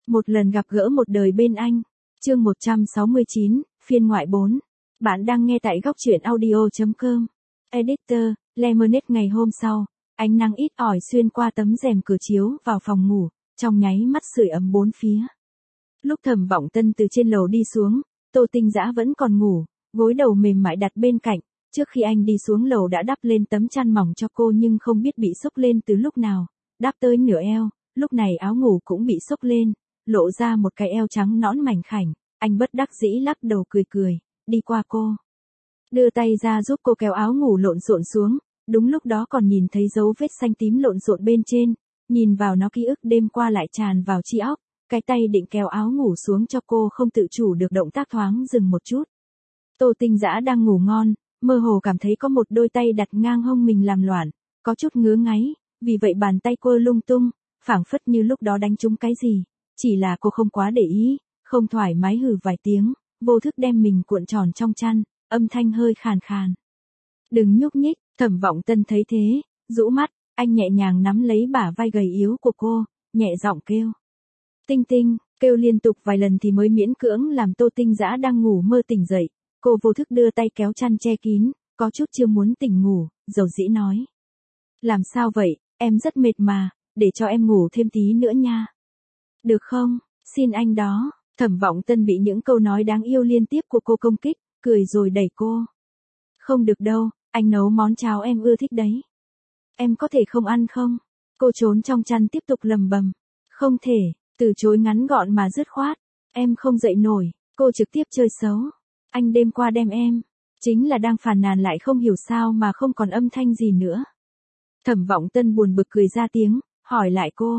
Một lần gặp gỡ một đời bên anh. Chương 169, phiên ngoại 4. Bạn đang nghe tại góc truyện audio.com. Editor, Lemonade. Ngày hôm sau, ánh nắng ít ỏi xuyên qua tấm rèm cửa chiếu vào phòng ngủ, trong nháy mắt sưởi ấm bốn phía. Lúc Thẩm Vọng Tân từ trên lầu đi xuống, Tô Tinh Dã vẫn còn ngủ, gối đầu mềm mại đặt bên cạnh. Trước khi anh đi xuống lầu đã đắp lên tấm chăn mỏng cho cô nhưng không biết bị xốc lên từ lúc nào, đắp tới nửa eo, lúc này áo ngủ cũng bị xốc lên, lộ ra một cái eo trắng nõn mảnh khảnh. Anh bất đắc dĩ lắc đầu cười cười, đi qua cô. Đưa tay ra giúp cô kéo áo ngủ lộn xộn xuống, đúng lúc đó còn nhìn thấy dấu vết xanh tím lộn xộn bên trên, nhìn vào nó ký ức đêm qua lại tràn vào trí óc, cái tay định kéo áo ngủ xuống cho cô không tự chủ được động tác thoáng dừng một chút. Tô Tinh Dã đang ngủ ngon, mơ hồ cảm thấy có một đôi tay đặt ngang hông mình làm loạn, có chút ngứa ngáy, vì vậy bàn tay cô lung tung, phảng phất như lúc đó đánh trúng cái gì, chỉ là cô không quá để ý, không thoải mái hừ vài tiếng, vô thức đem mình cuộn tròn trong chăn, âm thanh hơi khàn khàn. Đừng nhúc nhích. Thẩm Vọng Tân thấy thế, rũ mắt, anh nhẹ nhàng nắm lấy bả vai gầy yếu của cô, nhẹ giọng kêu. Tinh Tinh, kêu liên tục vài lần thì mới miễn cưỡng làm Tô Tinh Dã đang ngủ mơ tỉnh dậy, cô vô thức đưa tay kéo chăn che kín, có chút chưa muốn tỉnh ngủ, dầu dĩ nói. Làm sao vậy, em rất mệt mà, để cho em ngủ thêm tí nữa nha. Được không, xin anh đó. Thẩm Vọng Tân bị những câu nói đáng yêu liên tiếp của cô công kích, cười rồi đẩy cô. Không được đâu, anh nấu món cháo em ưa thích đấy. Em có thể không ăn không? Cô trốn trong chăn tiếp tục lầm bầm. Không thể, từ chối ngắn gọn mà dứt khoát. Em không dậy nổi, cô trực tiếp chơi xấu. Anh đêm qua đem em, chính là đang phàn nàn lại không hiểu sao mà không còn âm thanh gì nữa. Thẩm Vọng Tân buồn bực cười ra tiếng, hỏi lại cô.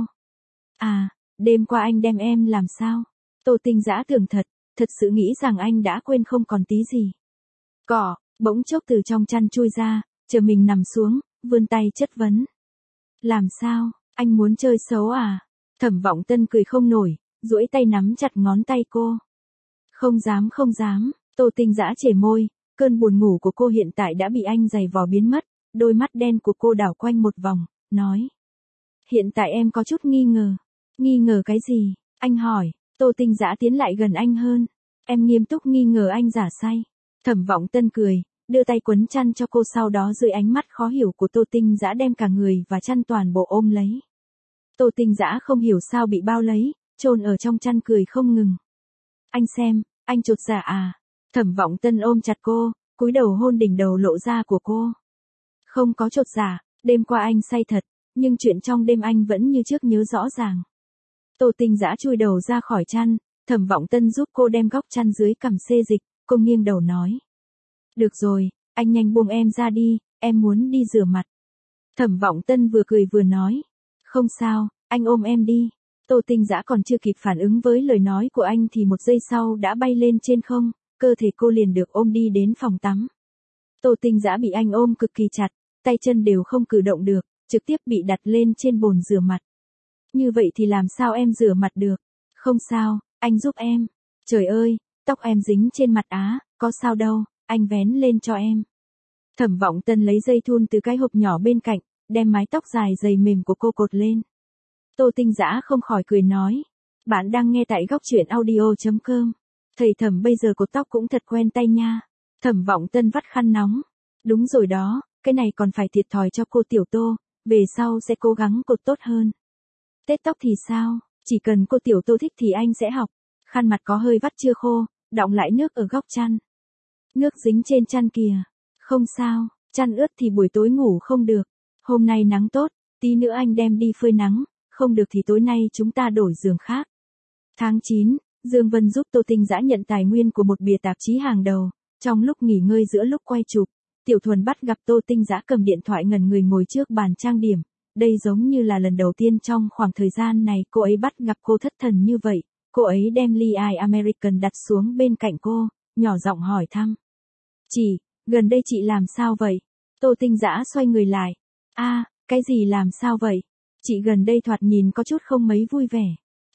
À, đêm qua anh đem em làm sao? Tô Tinh Dã tưởng thật sự nghĩ rằng anh đã quên không còn tí gì. Cỏ, bỗng chốc từ trong chăn chui ra, chờ mình nằm xuống, vươn tay chất vấn. Làm sao, anh muốn chơi xấu à? Thẩm Vọng Tân cười không nổi, duỗi tay nắm chặt ngón tay cô. Không dám không dám. Tô Tinh Dã chề môi, cơn buồn ngủ của cô hiện tại đã bị anh giày vò biến mất, đôi mắt đen của cô đảo quanh một vòng, nói. Hiện tại em có chút nghi ngờ. Nghi ngờ cái gì? Anh hỏi. Tô Tinh Dã tiến lại gần anh hơn. Em nghiêm túc nghi ngờ anh giả say. Thẩm Vọng Tân cười, đưa tay quấn chăn cho cô, sau đó dưới ánh mắt khó hiểu của Tô Tinh Dã đem cả người và chăn toàn bộ ôm lấy. Tô Tinh Dã không hiểu sao bị bao lấy, chôn ở trong chăn cười không ngừng. Anh xem, anh chột dạ à? Thẩm Vọng Tân ôm chặt cô, cúi đầu hôn đỉnh đầu lộ ra của cô. Không có chột dạ, đêm qua anh say thật, nhưng chuyện trong đêm anh vẫn như trước nhớ rõ ràng. Tô Tinh Dã chui đầu ra khỏi chăn, Thẩm Vọng Tân giúp cô đem góc chăn dưới cằm xê dịch, cô nghiêng đầu nói. Được rồi, anh nhanh buông em ra đi, em muốn đi rửa mặt. Thẩm Vọng Tân vừa cười vừa nói. Không sao, anh ôm em đi. Tô Tinh Dã còn chưa kịp phản ứng với lời nói của anh thì một giây sau đã bay lên trên không, cơ thể cô liền được ôm đi đến phòng tắm. Tô Tinh Dã bị anh ôm cực kỳ chặt, tay chân đều không cử động được, trực tiếp bị đặt lên trên bồn rửa mặt. Như vậy thì làm sao em rửa mặt được? Không sao, anh giúp em. Trời ơi, tóc em dính trên mặt á, có sao đâu, anh vén lên cho em. Thẩm Vọng Tân lấy dây thun từ cái hộp nhỏ bên cạnh, đem mái tóc dài dày mềm của cô cột lên. Tô Tinh Dã không khỏi cười nói. Bạn đang nghe tại góc truyện audio.com. Thầy Thẩm bây giờ cột tóc cũng thật quen tay nha. Thẩm Vọng Tân vắt khăn nóng. Đúng rồi đó, cái này còn phải thiệt thòi cho cô Tiểu Tô, về sau sẽ cố gắng cột tốt hơn. Tết tóc thì sao, chỉ cần cô Tiểu Tô thích thì anh sẽ học. Khăn mặt có hơi vắt chưa khô, đọng lại nước ở góc chăn. Nước dính trên chăn kìa. Không sao, chăn ướt thì buổi tối ngủ không được. Hôm nay nắng tốt, tí nữa anh đem đi phơi nắng, không được thì tối nay chúng ta đổi giường khác. Tháng 9, Dương Vân giúp Tô Tinh Dã nhận tài nguyên của một bìa tạp chí hàng đầu. Trong lúc nghỉ ngơi giữa lúc quay chụp, Tiểu Thuần bắt gặp Tô Tinh Dã cầm điện thoại ngẩn người ngồi trước bàn trang điểm. Đây giống như là lần đầu tiên trong khoảng thời gian này cô ấy bắt gặp cô thất thần như vậy. Cô ấy đem ly ice American đặt xuống bên cạnh cô, nhỏ giọng hỏi thăm. Chị, gần đây chị làm sao vậy? Tô Tinh Dã xoay người lại. À, cái gì làm sao vậy? Chị gần đây thoạt nhìn có chút không mấy vui vẻ.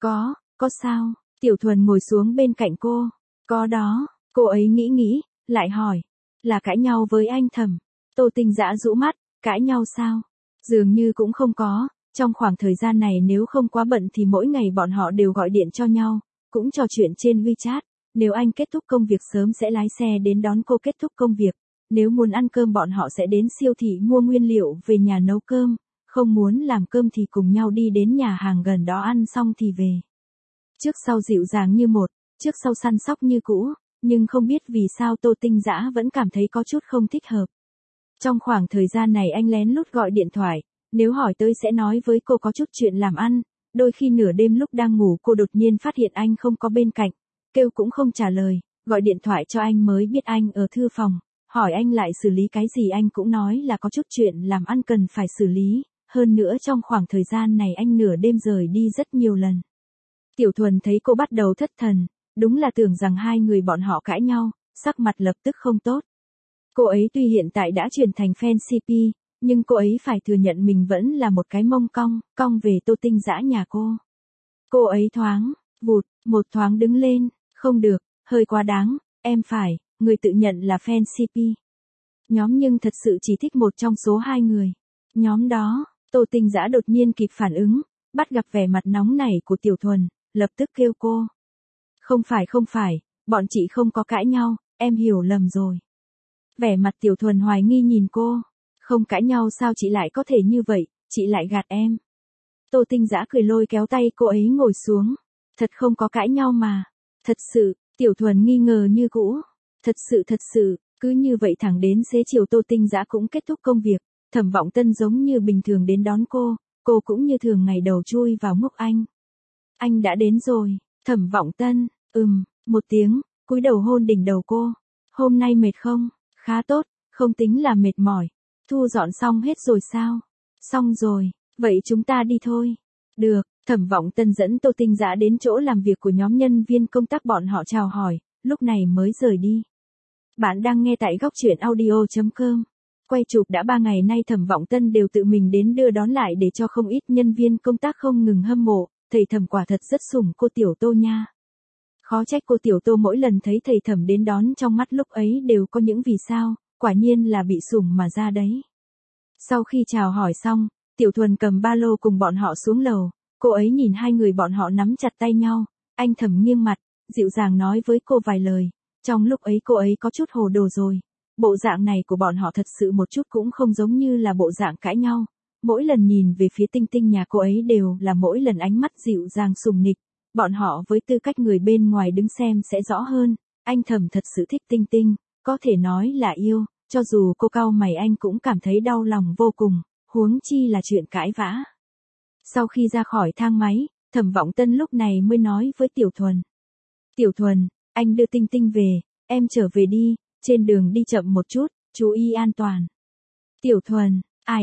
Có sao? Tiểu Thuần ngồi xuống bên cạnh cô. Có đó, cô ấy nghĩ, lại hỏi. Là cãi nhau với anh Thẩm. Tô Tinh Dã rũ mắt, cãi nhau sao? Dường như cũng không có, Trong khoảng thời gian này nếu không quá bận thì mỗi ngày bọn họ đều gọi điện cho nhau, cũng trò chuyện trên WeChat. Nếu anh kết thúc công việc sớm sẽ lái xe đến đón cô kết thúc công việc. Nếu muốn ăn cơm bọn họ sẽ đến siêu thị mua nguyên liệu về nhà nấu cơm. Không muốn làm cơm thì cùng nhau đi đến nhà hàng gần đó ăn xong thì về. Trước sau dịu dàng như một, trước sau săn sóc như cũ, nhưng không biết vì sao Tô Tinh Dã vẫn cảm thấy có chút không thích hợp. Trong khoảng thời gian này anh lén lút gọi điện thoại, nếu hỏi tới sẽ nói với cô có chút chuyện làm ăn, đôi khi nửa đêm lúc đang ngủ cô đột nhiên phát hiện anh không có bên cạnh, kêu cũng không trả lời, gọi điện thoại cho anh mới biết anh ở thư phòng, hỏi anh lại xử lý cái gì anh cũng nói là có chút chuyện làm ăn cần phải xử lý, hơn nữa trong khoảng thời gian này anh nửa đêm rời đi rất nhiều lần. Tiểu Thuần thấy cô bắt đầu thất thần, đúng là tưởng rằng hai người bọn họ cãi nhau, sắc mặt lập tức không tốt. Cô ấy tuy hiện tại đã chuyển thành fan CP, nhưng cô ấy phải thừa nhận mình vẫn là một cái mông cong về Tô Tinh Dã nhà cô. Cô ấy thoáng, vụt, một thoáng đứng lên, không được, hơi quá đáng, em phải, người tự nhận là fan CP. Nhóm nhưng thật sự chỉ thích một trong số hai người. Nhóm đó, Tô Tinh Dã đột nhiên kịp phản ứng, bắt gặp vẻ mặt nóng nảy của Tiểu Thuần, lập tức kêu cô. Không phải, bọn chị không có cãi nhau, em hiểu lầm rồi. Vẻ mặt Tiểu Thuần hoài nghi nhìn cô. Không cãi nhau sao chị lại có thể như vậy, chị lại gạt em. Tô Tinh Dã cười lôi kéo tay cô ấy ngồi xuống. Thật không có cãi nhau mà. Thật sự, Tiểu Thuần nghi ngờ như cũ. Thật sự, cứ như vậy thẳng đến xế chiều Tô Tinh Dã cũng kết thúc công việc. Thẩm Vọng Tân giống như bình thường đến đón cô cũng như thường ngày đầu chui vào ngốc anh. Anh đã đến rồi, Thẩm Vọng Tân, một tiếng, cúi đầu hôn đỉnh đầu cô. Hôm nay mệt không? Khá tốt, không tính là mệt mỏi. Thu dọn xong hết rồi sao? Xong rồi, vậy chúng ta đi thôi. Được, Thẩm Vọng Tân dẫn Tô Tinh Dã đến chỗ làm việc của nhóm nhân viên công tác bọn họ chào hỏi, lúc này mới rời đi. Bạn đang nghe tại góc truyện audio.com. Quay chụp đã 3 ngày nay Thẩm Vọng Tân đều tự mình đến đưa đón lại để cho không ít nhân viên công tác không ngừng hâm mộ, thầy Thẩm quả thật rất sủng cô Tiểu Tô nha. Khó trách cô Tiểu Tô mỗi lần thấy thầy Thẩm đến đón trong mắt lúc ấy đều có những vì sao, quả nhiên là bị sủng mà ra đấy. Sau khi chào hỏi xong, Tiểu Thuần cầm ba lô cùng bọn họ xuống lầu, cô ấy nhìn hai người bọn họ nắm chặt tay nhau, anh Thẩm nghiêng mặt, dịu dàng nói với cô vài lời, trong lúc ấy cô ấy có chút hồ đồ rồi. Bộ dạng này của bọn họ thật sự một chút cũng không giống như là bộ dạng cãi nhau. Mỗi lần nhìn về phía Tinh Tinh nhà cô ấy đều là mỗi lần ánh mắt dịu dàng sùng nịch. Bọn họ với tư cách người bên ngoài đứng xem sẽ rõ hơn. Anh Thẩm thật sự thích Tinh Tinh, có thể nói là yêu, cho dù cô cau mày anh cũng cảm thấy đau lòng vô cùng, huống chi là chuyện cãi vã. Sau khi ra khỏi thang máy, Thẩm Vọng Tân lúc này mới nói với Tiểu Thuần. Tiểu Thuần, anh đưa Tinh Tinh về, em trở về đi. Trên đường đi chậm một chút, chú ý an toàn. Tiểu Thuần, ai,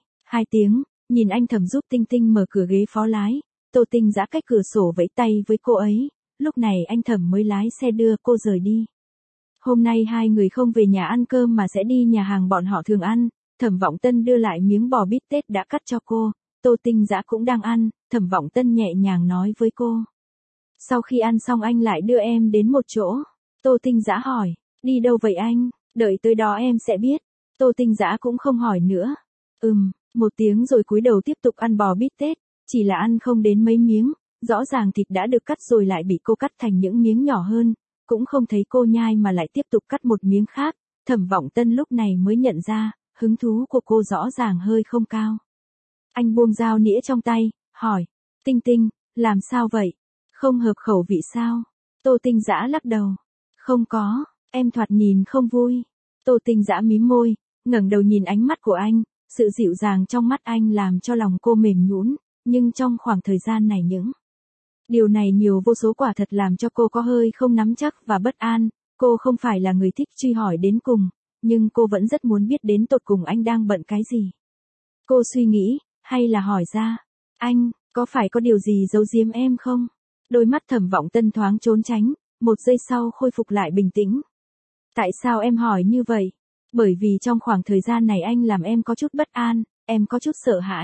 2 tiếng, nhìn anh Thẩm giúp Tinh Tinh mở cửa ghế phó lái, Tô Tinh Dã cách cửa sổ vẫy tay với cô ấy, lúc này anh Thẩm mới lái xe đưa cô rời đi. Hôm nay hai người không về nhà ăn cơm mà sẽ đi nhà hàng bọn họ thường ăn, Thẩm Vọng Tân đưa lại miếng bò bít tết đã cắt cho cô, Tô Tinh Dã cũng đang ăn, Thẩm Vọng Tân nhẹ nhàng nói với cô. Sau khi ăn xong anh lại đưa em đến một chỗ, Tô Tinh Dã hỏi. Đi đâu vậy anh? Đợi tới đó em sẽ biết. Tô Tinh Dã cũng không hỏi nữa. Một tiếng rồi cúi đầu tiếp tục ăn bò bít tết, chỉ là ăn không đến mấy miếng, rõ ràng thịt đã được cắt rồi lại bị cô cắt thành những miếng nhỏ hơn, cũng không thấy cô nhai mà lại tiếp tục cắt một miếng khác, Thẩm Vọng Tân lúc này mới nhận ra, hứng thú của cô rõ ràng hơi không cao. Anh buông dao nĩa trong tay, hỏi, Tinh Tinh, làm sao vậy? Không hợp khẩu vị sao? Tô Tinh Dã lắc đầu. Không có. Em thoạt nhìn không vui. Tô Tinh Dã mím môi, ngẩng đầu nhìn ánh mắt của anh, sự dịu dàng trong mắt anh làm cho lòng cô mềm nhũn, nhưng trong khoảng thời gian này những điều này nhiều vô số quả thật làm cho cô có hơi không nắm chắc và bất an, cô không phải là người thích truy hỏi đến cùng, nhưng cô vẫn rất muốn biết đến tột cùng anh đang bận cái gì. Cô suy nghĩ, hay là hỏi ra, anh, có phải có điều gì giấu giếm em không? Đôi mắt Thẩm Vọng Tân thoáng trốn tránh, một giây sau khôi phục lại bình tĩnh. Tại sao em hỏi như vậy? Bởi vì trong khoảng thời gian này anh làm em có chút bất an, em có chút sợ hãi.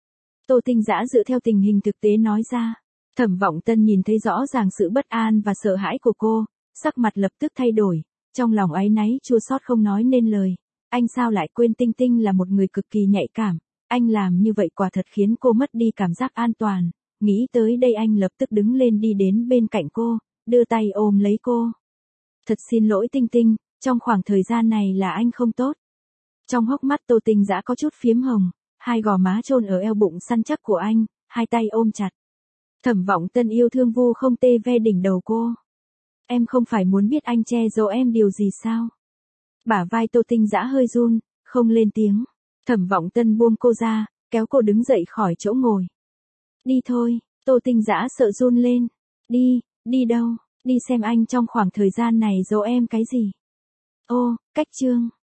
Tô Tinh Dã dựa theo tình hình thực tế nói ra. Thẩm Vọng Tân nhìn thấy rõ ràng sự bất an và sợ hãi của cô, sắc mặt lập tức thay đổi, trong lòng áy náy chua xót không nói nên lời. Anh sao lại quên Tinh Tinh là một người cực kỳ nhạy cảm, Anh làm như vậy quả thật khiến cô mất đi cảm giác an toàn. Nghĩ tới đây anh lập tức đứng lên đi đến bên cạnh cô, đưa tay ôm lấy cô. Thật xin lỗi Tinh Tinh, trong khoảng thời gian này là anh không tốt. Trong hốc mắt Tô Tinh Dã có chút phiếm hồng, hai gò má chôn ở eo bụng săn chắc của anh, hai tay ôm chặt. Thẩm Vọng Tân yêu thương vu không tê ve đỉnh đầu cô. Em không phải muốn biết anh che giấu em điều gì sao? Bả vai Tô Tinh Dã hơi run, không lên tiếng. Thẩm Vọng Tân buông cô ra, kéo cô đứng dậy khỏi chỗ ngồi. Đi thôi, Tô Tinh Dã sợ run lên. Đi, đi đâu? Đi xem anh trong khoảng thời gian này giấu em cái gì? Ô, cách Trương.